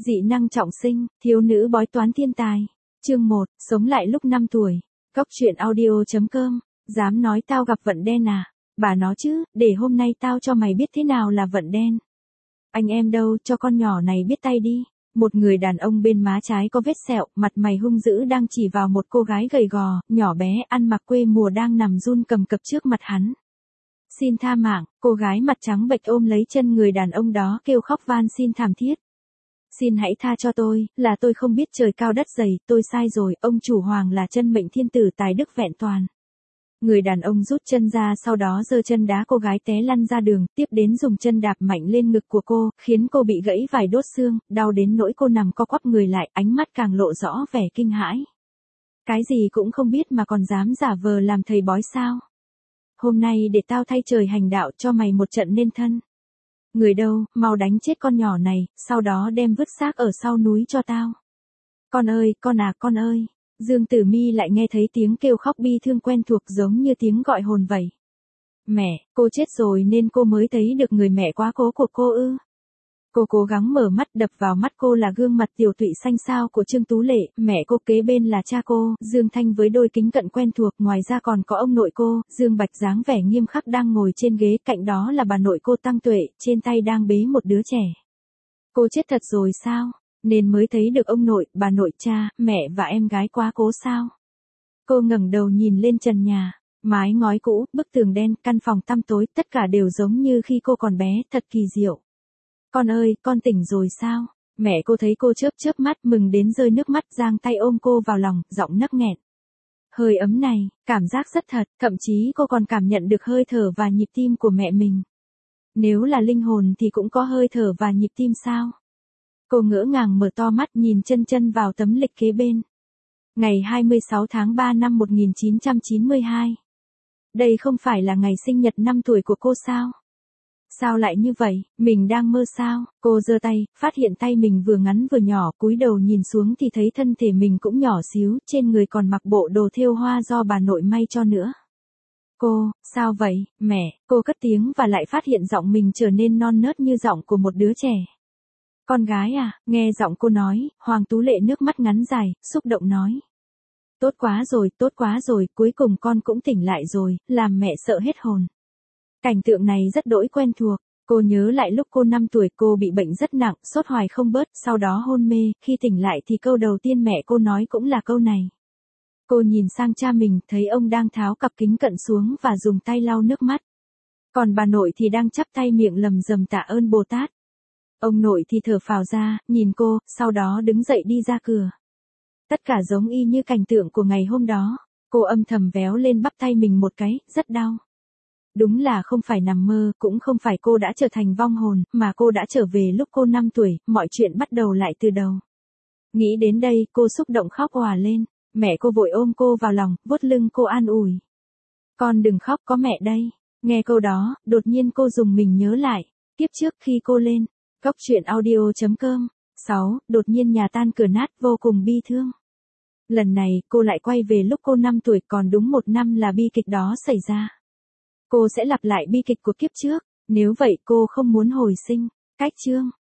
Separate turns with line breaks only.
Dị năng trọng sinh, thiếu nữ bói toán thiên tài. Chương 1, sống lại lúc 5 tuổi. Cóc truyện audio.com. Dám nói tao gặp vận đen à? Bà nó chứ, để hôm nay tao cho mày biết thế nào là vận đen. Anh em đâu, cho con nhỏ này biết tay đi. Một người đàn ông bên má trái có vết sẹo, mặt mày hung dữ đang chỉ vào một cô gái gầy gò, nhỏ bé, ăn mặc quê mùa đang nằm run cầm cập trước mặt hắn. Xin tha mạng, cô gái mặt trắng bệch ôm lấy chân người đàn ông đó kêu khóc van xin thảm thiết. Xin hãy tha cho tôi, là tôi không biết trời cao đất dày, tôi sai rồi, ông chủ hoàng là chân mệnh thiên tử tài đức vẹn toàn. Người đàn ông rút chân ra sau đó giơ chân đá cô gái té lăn ra đường, tiếp đến dùng chân đạp mạnh lên ngực của cô, khiến cô bị gãy vài đốt xương, đau đến nỗi cô nằm co quắp người lại, ánh mắt càng lộ rõ vẻ kinh hãi. Cái gì cũng không biết mà còn dám giả vờ làm thầy bói sao? Hôm nay để tao thay trời hành đạo cho mày một trận nên thân. Người đâu, mau đánh chết con nhỏ này, sau đó đem vứt xác ở sau núi cho tao. Con ơi, con à, con ơi. Dương Tử Mi lại nghe thấy tiếng kêu khóc bi thương quen thuộc giống như tiếng gọi hồn vậy. Mẹ, cô chết rồi nên cô mới thấy được người mẹ quá cố của cô ư. Cô cố gắng mở mắt, đập vào mắt cô là gương mặt tiểu tụy xanh xao của Trương Tú Lệ, mẹ cô kế bên là cha cô, Dương Thanh với đôi kính cận quen thuộc, ngoài ra còn có ông nội cô, Dương Bạch dáng vẻ nghiêm khắc đang ngồi trên ghế, cạnh đó là bà nội cô Tăng Tuệ, trên tay đang bế một đứa trẻ. Cô chết thật rồi sao? Nên mới thấy được ông nội, bà nội, cha, mẹ và em gái quá cố sao? Cô ngẩng đầu nhìn lên trần nhà, mái ngói cũ, bức tường đen, căn phòng tăm tối, tất cả đều giống như khi cô còn bé, thật kỳ diệu. Con ơi, con tỉnh rồi sao? Mẹ cô thấy cô chớp chớp mắt mừng đến rơi nước mắt, giang tay ôm cô vào lòng, giọng nấc nghẹn. Hơi ấm này, cảm giác rất thật, thậm chí cô còn cảm nhận được hơi thở và nhịp tim của mẹ mình. Nếu là linh hồn thì cũng có hơi thở và nhịp tim sao? Cô ngỡ ngàng mở to mắt nhìn chân chân vào tấm lịch kế bên. Ngày 26 tháng 3 năm 1992. Đây không phải là ngày sinh nhật 5 tuổi của cô sao? Sao lại như vậy, mình đang mơ sao? Cô giơ tay, phát hiện tay mình vừa ngắn vừa nhỏ, cúi đầu nhìn xuống thì thấy thân thể mình cũng nhỏ xíu, trên người còn mặc bộ đồ thêu hoa do bà nội may cho nữa. Cô, sao vậy, mẹ? Cô cất tiếng và lại phát hiện giọng mình trở nên non nớt như giọng của một đứa trẻ. Con gái à, nghe giọng cô nói, Hoàng Tú Lệ nước mắt ngắn dài, xúc động nói. Tốt quá rồi, cuối cùng con cũng tỉnh lại rồi, làm mẹ sợ hết hồn. Cảnh tượng này rất đỗi quen thuộc, cô nhớ lại lúc cô 5 tuổi cô bị bệnh rất nặng, sốt hoài không bớt, sau đó hôn mê, khi tỉnh lại thì câu đầu tiên mẹ cô nói cũng là câu này. Cô nhìn sang cha mình, thấy ông đang tháo cặp kính cận xuống và dùng tay lau nước mắt. Còn bà nội thì đang chắp tay miệng lầm rầm tạ ơn Bồ Tát. Ông nội thì thở phào ra, nhìn cô, sau đó đứng dậy đi ra cửa. Tất cả giống y như cảnh tượng của ngày hôm đó, cô âm thầm véo lên bắp tay mình một cái, rất đau. Đúng là không phải nằm mơ, cũng không phải cô đã trở thành vong hồn, mà cô đã trở về lúc cô 5 tuổi, mọi chuyện bắt đầu lại từ đầu. Nghĩ đến đây, cô xúc động khóc òa lên, mẹ cô vội ôm cô vào lòng, vuốt lưng cô an ủi. Con đừng khóc, có mẹ đây. Nghe câu đó, đột nhiên cô dùng mình nhớ lại, tiếp trước khi cô lên. Cóc truyện audio.com. 6. Đột nhiên nhà tan cửa nát, vô cùng bi thương. Lần này, cô lại quay về lúc cô 5 tuổi, còn đúng 1 năm là bi kịch đó xảy ra. Cô sẽ lặp lại bi kịch của kiếp trước, nếu vậy cô không muốn hồi sinh. Cách chương.